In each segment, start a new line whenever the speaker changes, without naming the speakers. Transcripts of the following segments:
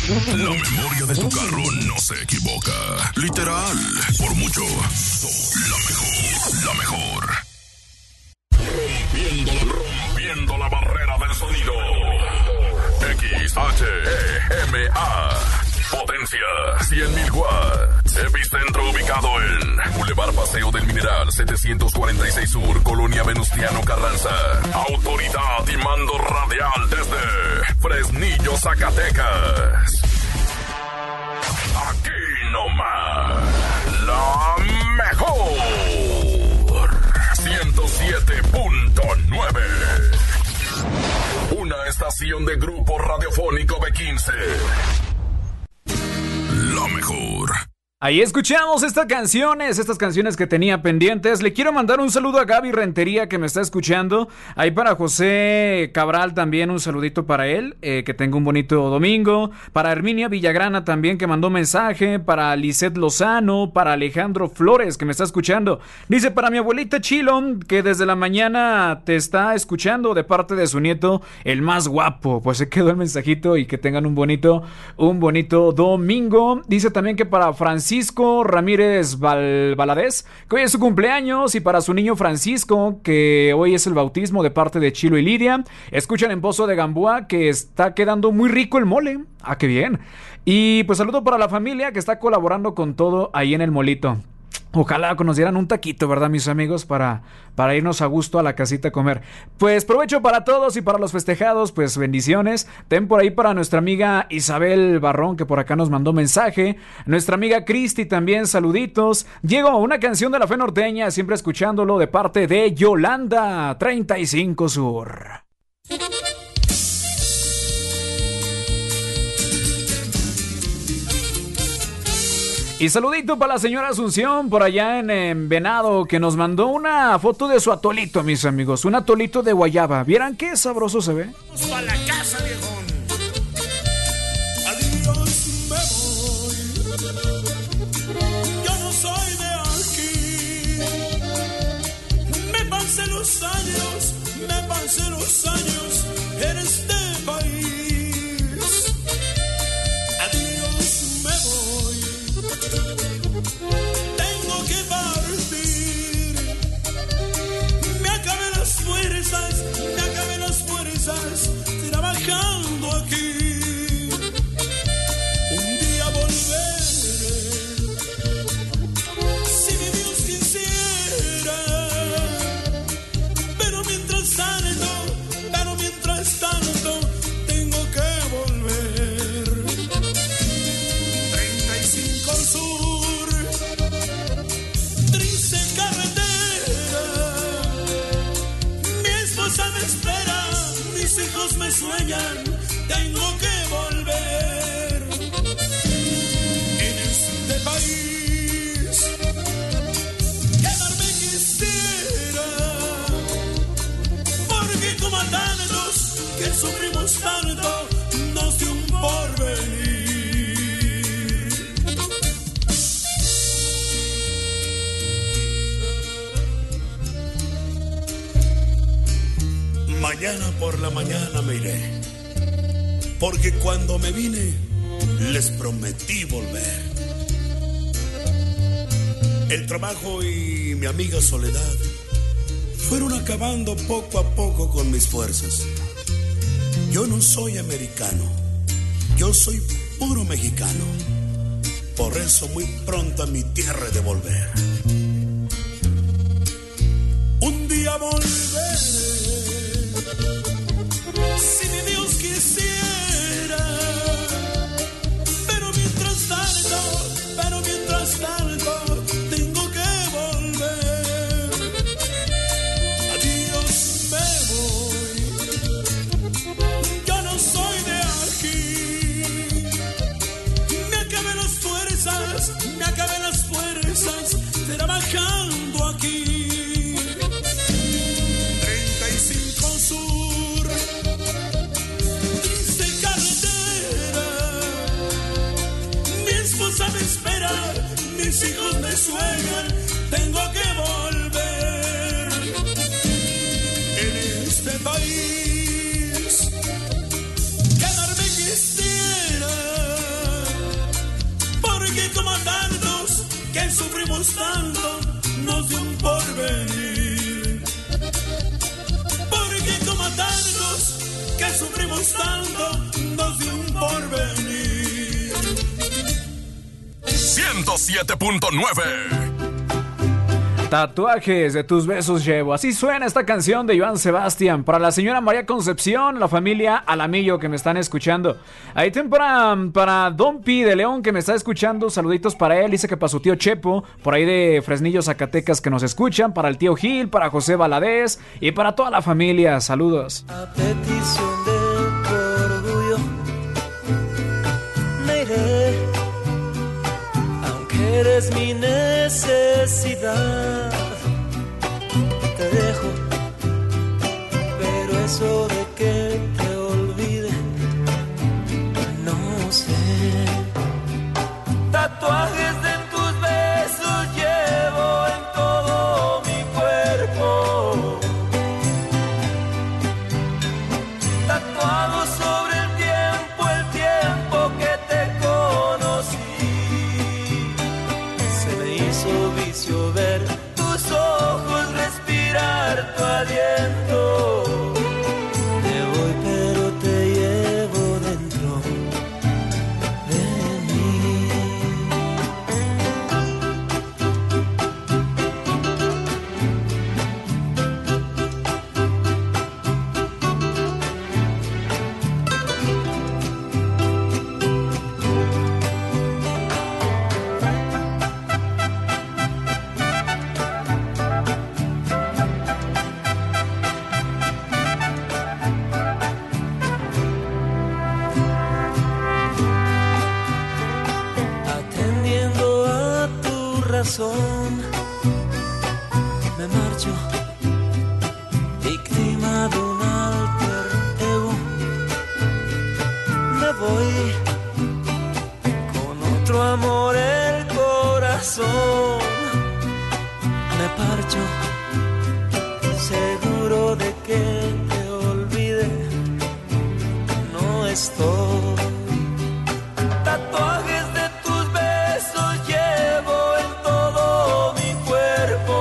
La memoria de tu carro no se equivoca. Literal, por mucho. La mejor, la mejor. Rompiendo la barrera del sonido. XHEMA. Potencia 100.000 watts. Epicentro ubicado en Boulevard Paseo del Mineral 746 Sur, Colonia Venustiano Carranza. Autoridad y mando radial desde Fresnillo, Zacatecas. Aquí nomás, la mejor 107.9. Una estación de Grupo Radiofónico B15. La mejor.
Ahí escuchamos estas canciones que tenía pendientes. Le quiero mandar un saludo a Gaby Rentería, que me está escuchando. Ahí para José Cabral también un saludito para él, que tenga un bonito domingo. Para Herminia Villagrana también, que mandó mensaje. Para Lisette Lozano, para Alejandro Flores, que me está escuchando. Dice, para mi abuelita Chilo, que desde la mañana te está escuchando de parte de su nieto, el más guapo. Pues se quedó el mensajito y que tengan un bonito domingo. Dice también que para Francisco Ramírez Valadez, que hoy es su cumpleaños, y para su niño Francisco, que hoy es el bautismo de parte de Chilo y Lidia. Escuchan en Pozo de Gamboa que está quedando muy rico el mole. Ah, qué bien. Y pues saludo para la familia que está colaborando con todo ahí en el molito. Ojalá nos dieran un taquito, ¿verdad, mis amigos? Para irnos a gusto a la casita a comer. Pues provecho para todos y para los festejados, pues bendiciones. Ten por ahí para nuestra amiga Isabel Barrón, que por acá nos mandó mensaje. Nuestra amiga Cristi también, saluditos. Llegó una canción de la fe norteña, siempre escuchándolo de parte de Yolanda, 35 Sur. Y saludito para la señora Asunción por allá en Venado, que nos mandó una foto de su atolito, mis amigos. Un atolito de guayaba. ¿Vieran qué sabroso se ve?
Vamos a la casa, viejón.
Adiós, me voy. Yo no soy de aquí. Me pasé los años en este país. Adiós, me voy. Tengo que partir. Me acabé las fuerzas trabajando aquí. Un día volveré, si mi Dios quisiera. Pero mientras tanto, tengo que volver. 35 Sur, triste carretera. Mi esposa me espera, mis hijos me sueñan, tengo que volver. En este país, quedarme quisiera, porque como a tantos que sufrimos tanto, nos dio un porvenir. Mañana por la mañana me iré, porque cuando me vine les prometí volver. El trabajo y mi amiga Soledad fueron acabando poco a poco con mis fuerzas. Yo no soy americano, yo soy puro mexicano. Por eso muy pronto a mi tierra he de volver. Un día volveré, si mi Dios quisiera. Pero mientras tanto, tengo que volver. Adiós, me voy. Yo no soy de aquí. Me acabé las fuerzas trabajando aquí. 35 Sur, triste carretera. Mi esposa me espera, mis hijos me sueñan, tengo que volver. En este país, quedarme quisiera, sufrimos tanto nos dio un porvenir. Porque como a tantos que sufrimos tanto nos dio un porvenir.
107.9.
Tatuajes de tus besos llevo. Así suena esta canción de Joan Sebastián. Para la señora María Concepción, la familia Alamillo que me están escuchando. Ahí ten para Don Pi de León que me está escuchando. Saluditos para él. Dice que para su tío Chepo, por ahí de Fresnillo, Zacatecas, que nos escuchan. Para el tío Gil, para José Valadez y para toda la familia. Saludos.
A petición de tu orgullo me iré, aunque eres mi necesidad. Te dejo, pero eso de que te olvide, no sé. Tatuajes de tus besos llevo en todo mi cuerpo, tatuado sobre el tiempo que te conocí. Se me hizo vicio ver tus ojos, respirar tu aliento. Te voy pero te llevo dentro de mí. Atendiendo a tu razón, me marcho, víctima de un alter ego. Me voy con otro amor el corazón. Me parcho, seguro de que te olvide, no estoy. Tatuajes de tus besos llevo en todo mi cuerpo,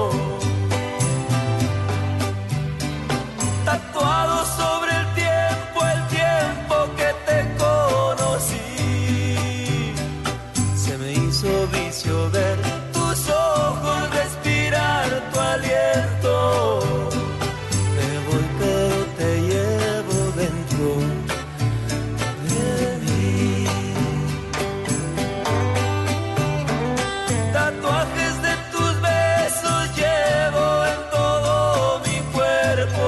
tatuado sobre el tiempo que te conocí. Se me hizo vicio ver tus ojos, respirar tu aliento. Me voy pero te llevo dentro de mí. Tatuajes de tus besos llevo en todo mi cuerpo,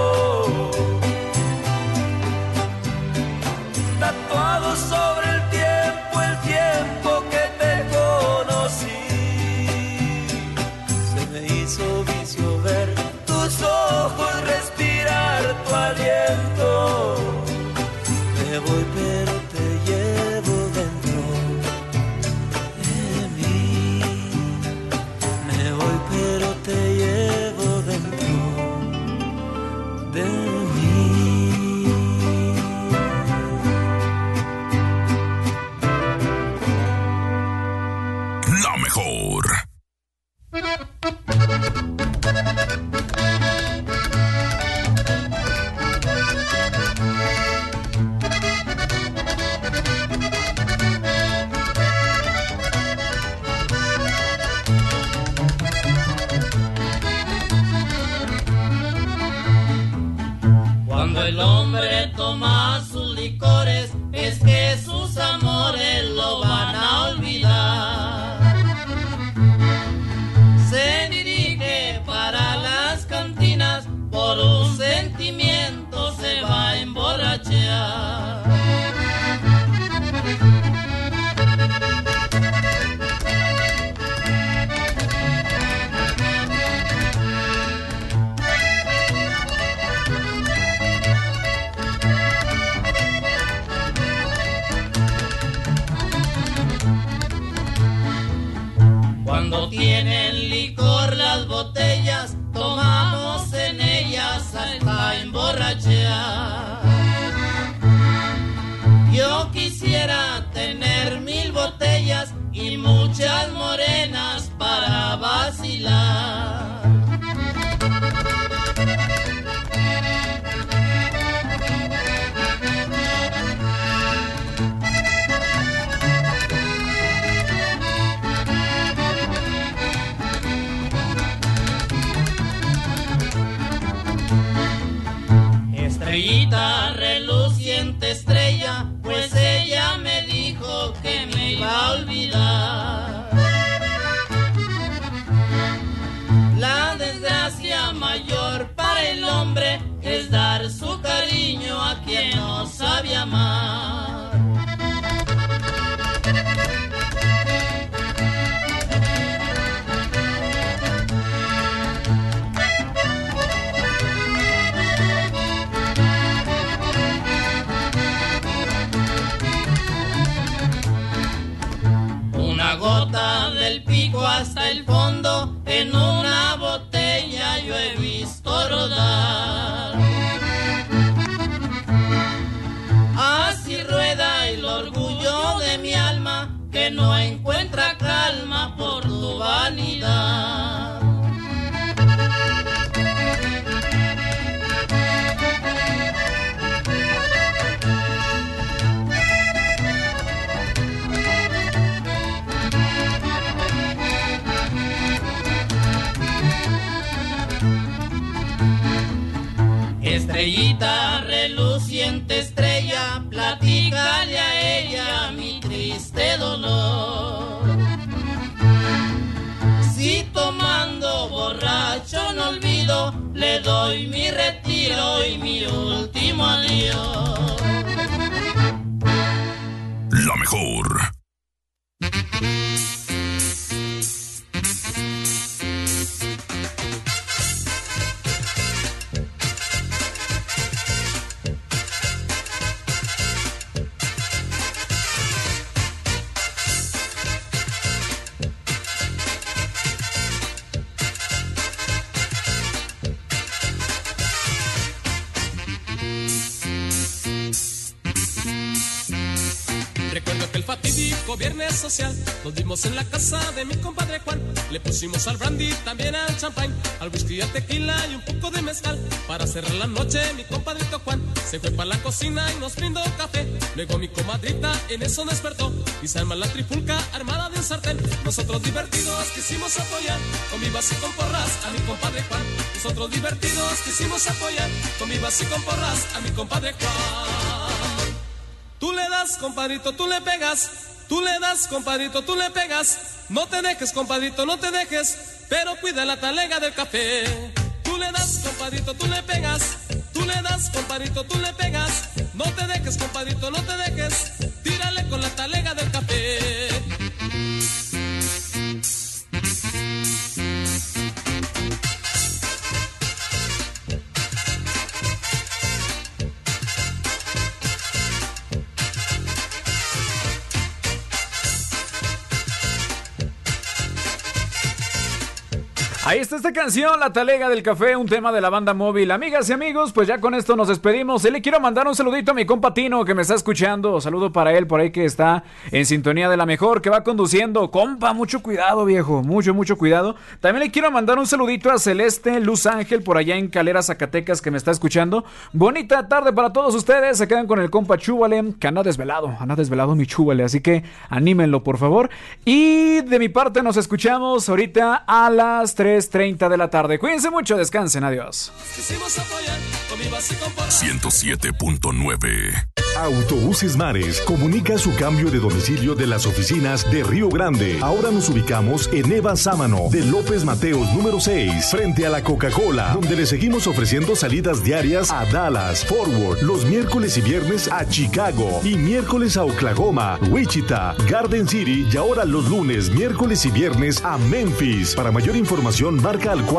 tatuado sobre el tiempo que te conocí. Se me hizo vicio ver tus ojos, respirar tu aliento. Me voy pero te llevo dentro de mí. Me voy pero te llevo dentro de mí.
La mejor.
Cuando el hombre toma sus licores, es que sus amores lo van a olvidar. Se dirige para las cantinas, por un sentimiento se va a emborrachar. Cuando tienen licor las botellas, tomamos en ellas hasta emborrachar. Yo quisiera tener 1000 botellas y muchas morenas para gota del pico hasta el fondo, en una botella yo he visto rodar. Así rueda el orgullo de mi alma, que no encuentra calma por tu vanidad. Estrellita, reluciente estrella, platícale a ella mi triste dolor. Si tomando borracho no olvido, le doy mi retiro y mi último adiós.
La mejor.
Recuerdo aquel fatídico viernes social, nos vimos en la casa de mi compadre Juan. Le pusimos al brandy, también al champán, al whisky, al tequila y un poco de mezcal. Para cerrar la noche mi compadrito Juan se fue para la cocina y nos brindó café. Luego mi comadrita en eso despertó y se arma la trifulca armada de un sartén. Nosotros divertidos quisimos apoyar con vivas y con porras a mi compadre Juan. Nosotros divertidos quisimos apoyar con vivas y con porras a mi compadre Juan. Tú le das, compadrito, tú le pegas. Tú le das, compadrito, tú le pegas. No te dejes, compadrito, no te dejes, pero cuida la talega del café. Tú le das, compadrito, tú le pegas. Tú le das, compadrito, tú le pegas. No te dejes, compadrito, no te dejes. Tírale con la talega del café.
Ahí está esta canción, La Talega del Café, un tema de la banda móvil. Amigas y amigos, pues ya con esto nos despedimos. Y le quiero mandar un saludito a mi compa Tino, que me está escuchando. Saludo para él por ahí, que está en sintonía de la mejor, que va conduciendo. Compa, mucho cuidado, viejo, mucho cuidado. También le quiero mandar un saludito a Celeste Luz Ángel, por allá en Calera, Zacatecas, que me está escuchando. Bonita tarde para todos ustedes. Se quedan con el compa Chúbale, que anda desvelado mi Chúbale, así que anímenlo, por favor. Y de mi parte nos escuchamos ahorita a las 3:30 de la tarde. Cuídense mucho, descansen, adiós.
107.9.
Autobuses Mares comunica su cambio de domicilio de las oficinas de Río Grande. Ahora nos ubicamos en Eva Sámano, de López Mateos número 6, frente a la Coca-Cola, donde le seguimos ofreciendo salidas diarias a Dallas, Fort Worth, los miércoles y viernes a Chicago y miércoles a Oklahoma, Wichita, Garden City y ahora los lunes, miércoles y viernes a Memphis. Para mayor información marca al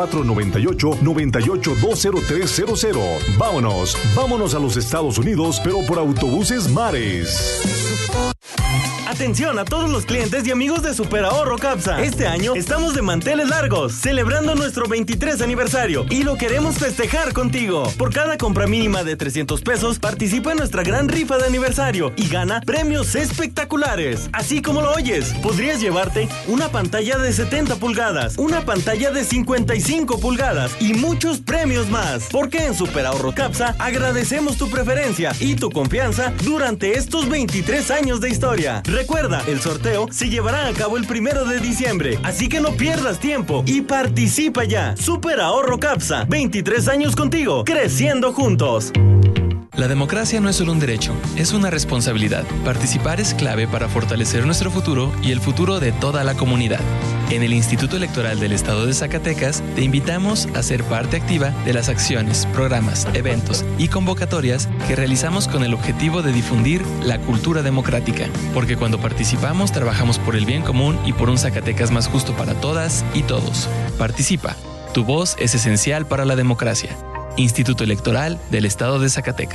498-98-20300. Vámonos a los Estados Unidos, pero por Autobuses Mares.
Atención a todos los clientes y amigos de Super Ahorro Capsa. Este año estamos de manteles largos, celebrando nuestro 23 aniversario y lo queremos festejar contigo. Por cada compra mínima de 300 pesos, participa en nuestra gran rifa de aniversario y gana premios espectaculares. Así como lo oyes, podrías llevarte una pantalla de 70 pulgadas, una pantalla de 55 pulgadas y muchos premios más. Porque en Super Ahorro Capsa agradecemos tu preferencia y tu confianza durante estos 23 años de historia. Recuerda, el sorteo se llevará a cabo el 1 de diciembre, así que no pierdas tiempo y participa ya. Super Ahorro Capsa, 23 años contigo, creciendo juntos.
La democracia no es solo un derecho, es una responsabilidad. Participar es clave para fortalecer nuestro futuro y el futuro de toda la comunidad. En el Instituto Electoral del Estado de Zacatecas te invitamos a ser parte activa de las acciones, programas, eventos y convocatorias que realizamos con el objetivo de difundir la cultura democrática. Porque cuando participamos trabajamos por el bien común y por un Zacatecas más justo para todas y todos. Participa. Tu voz es esencial para la democracia. Instituto Electoral del Estado de Zacatecas.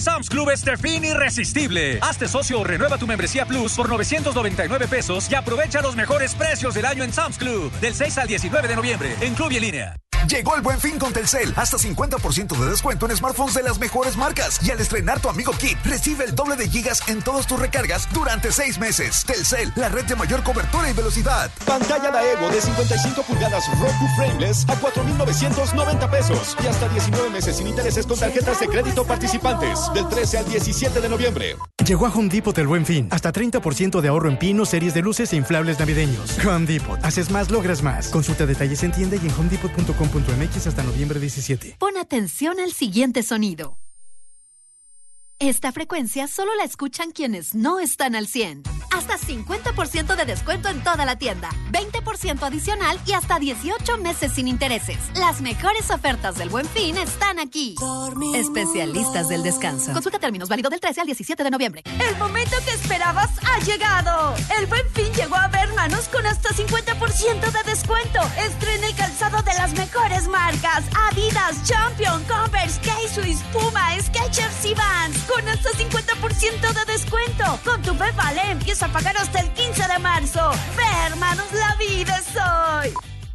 Sam's Club este fin irresistible. Hazte socio o renueva tu membresía Plus por 999 pesos y aprovecha los mejores precios del año en Sam's Club. Del 6 al 19 de noviembre, en Club y en línea.
Llegó el Buen Fin con Telcel. Hasta 50% de descuento en smartphones de las mejores marcas. Y al estrenar tu Amigo Kit, recibe el doble de gigas en todas tus recargas durante 6 meses. Telcel, la red de mayor cobertura y velocidad.
Pantalla Daewoo de 55 pulgadas Roku Frameless a 4,990 pesos. Y hasta 19 meses sin intereses con tarjetas de crédito participantes. Del 13 al 17 de noviembre.
Llegó a Home Depot el Buen Fin. Hasta 30% de ahorro en pinos, series de luces e inflables navideños. Home Depot. Haces más, logras más. Consulta detalles en tienda y en homedepot.com.mx hasta noviembre 17.
Pon atención al siguiente sonido. Esta frecuencia solo la escuchan quienes no están al 100. Hasta 50% de descuento en toda la tienda, 20% adicional y hasta 18 meses sin intereses. Las mejores ofertas del Buen Fin están aquí. Especialistas del descanso. Consulta términos, válido del 13 al 17 de noviembre.
El momento que esperabas ha llegado. El Buen Fin llegó a Hermanos con hasta 50% de descuento. Estrena el calzado de las mejores marcas: Adidas, Champion, Converse, K-Swiss, Puma, Skechers y Vans. Con hasta 50% de descuento. Con tu Vale empieza a pagar hasta el 15 de marzo. Ve, hermanos, la vida es hoy.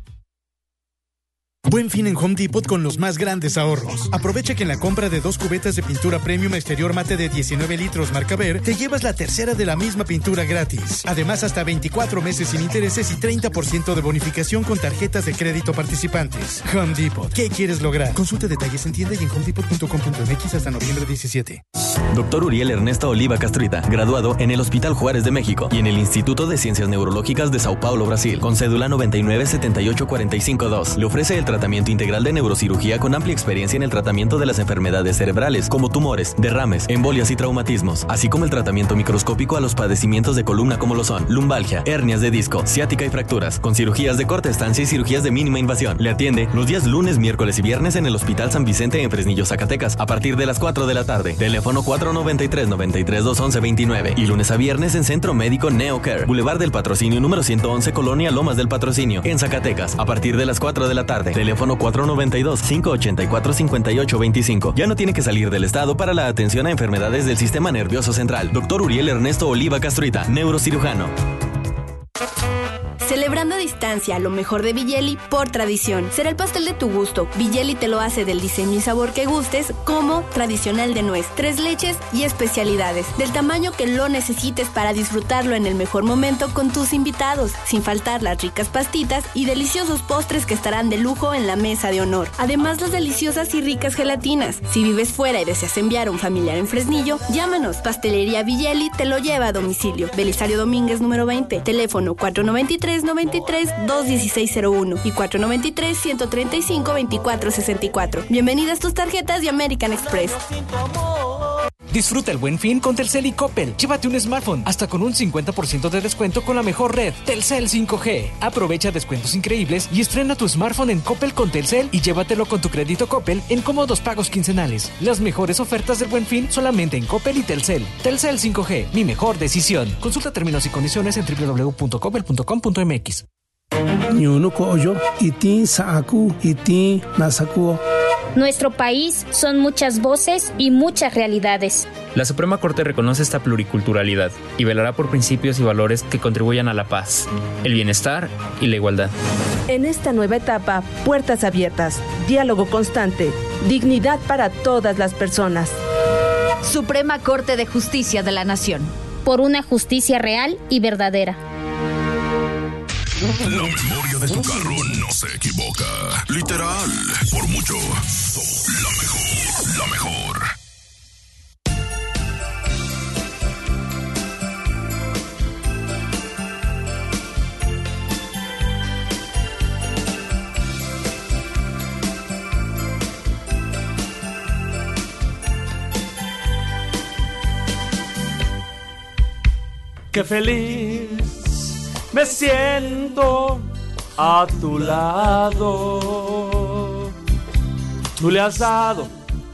Buen Fin en Home Depot con los más grandes ahorros. Aprovecha que en la compra de 2 cubetas de pintura premium exterior mate de 19 litros marca Ver, te llevas la tercera de la misma pintura gratis. Además, hasta 24 meses sin intereses y 30% de bonificación con tarjetas de crédito participantes. Home Depot. ¿Qué quieres lograr? Consulta detalles en tienda y en homedepot.com.mx hasta noviembre 17.
Doctor Uriel Ernesto Oliva Castruita, graduado en el Hospital Juárez de México y en el Instituto de Ciencias Neurológicas de Sao Paulo, Brasil, con cédula 997845-2. Le ofrece el tratamiento integral de neurocirugía con amplia experiencia en el tratamiento de las enfermedades cerebrales como tumores, derrames, embolias y traumatismos, así como el tratamiento microscópico a los padecimientos de columna como lo son lumbalgia, hernias de disco, ciática y fracturas, con cirugías de corta estancia y cirugías de mínima invasión. Le atiende los días lunes, miércoles y viernes en el Hospital San Vicente en Fresnillo, Zacatecas, a partir de las 4 de la tarde. Teléfono 493-93-211-29 y lunes a viernes en Centro Médico NeoCare, Boulevard del Patrocinio número 111, Colonia Lomas del Patrocinio, en Zacatecas, a partir de las 4 de la tarde. Teléfono 492-584-5825. Ya no tiene que salir del estado para la atención a enfermedades del sistema nervioso central. Doctor Uriel Ernesto Oliva Castruita, neurocirujano.
Celebrando a distancia lo mejor de Villeli por tradición. Será el pastel de tu gusto. Villeli te lo hace del diseño y sabor que gustes, como tradicional de nuez, 3 leches y especialidades, del tamaño que lo necesites para disfrutarlo en el mejor momento con tus invitados, sin faltar las ricas pastitas y deliciosos postres que estarán de lujo en la mesa de honor. Además, las deliciosas y ricas gelatinas. Si vives fuera y deseas enviar a un familiar en Fresnillo, llámanos. Pastelería Villeli te lo lleva a domicilio. Belisario Domínguez número 20. Teléfono 493-21601 y 493-135-2464. Bienvenidas tus tarjetas de American Express.
Disfruta el Buen Fin con Telcel y Coppel. Llévate un smartphone hasta con un 50% de descuento con la mejor red, Telcel 5G. Aprovecha descuentos increíbles y estrena tu smartphone en Coppel con Telcel y llévatelo con tu crédito Coppel en cómodos pagos quincenales. Las mejores ofertas del Buen Fin solamente en Coppel y Telcel. Telcel 5G, mi mejor decisión. Consulta términos y condiciones en www.coppel.com.mx.
Nuestro país son muchas voces y muchas realidades.
La Suprema Corte reconoce esta pluriculturalidad y velará por principios y valores que contribuyan a la paz, el bienestar y la igualdad.
En esta nueva etapa, puertas abiertas, diálogo constante, dignidad para todas las personas.
Suprema Corte de Justicia de la Nación.
Por una justicia real y verdadera.
La memoria de tu carro no se equivoca. Literal, por mucho. La mejor, la mejor.
Qué feliz me siento a tu lado. Tú le has dado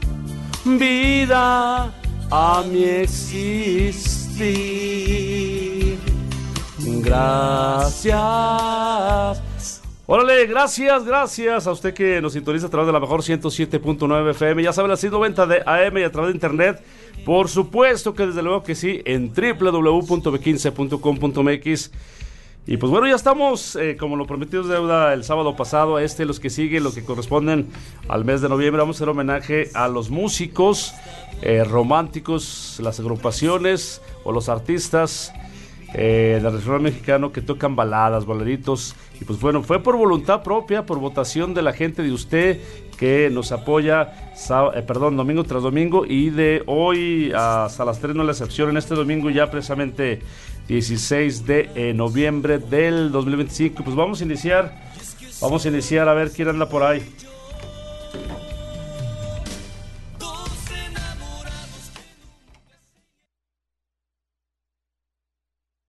vida a mi existir. Gracias
Órale, gracias a usted que nos sintoniza a través de la mejor 107.9 FM, ya saben, las 690 de AM y a través de internet, por supuesto que desde luego que sí, en www.b15.com.mx. Y pues bueno, ya estamos, como lo prometido es deuda el sábado pasado, los que siguen, los que corresponden al mes de noviembre, vamos a hacer homenaje a los músicos románticos, las agrupaciones o los artistas del regional mexicano que tocan baladas, boleritos. Y pues bueno, fue por voluntad propia, por votación de la gente de usted que nos apoya domingo tras domingo, y de hoy hasta las 3 no es la excepción. En este domingo ya precisamente 16 de noviembre del 2025, pues vamos a iniciar a ver quién anda por ahí.